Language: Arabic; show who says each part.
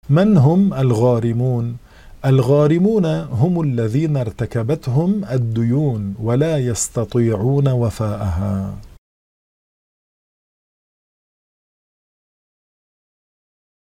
Speaker 1: من هم الغارمون؟ الغارمون هم الذين ارتكبتهم الديون ولا يستطيعون وفاءها.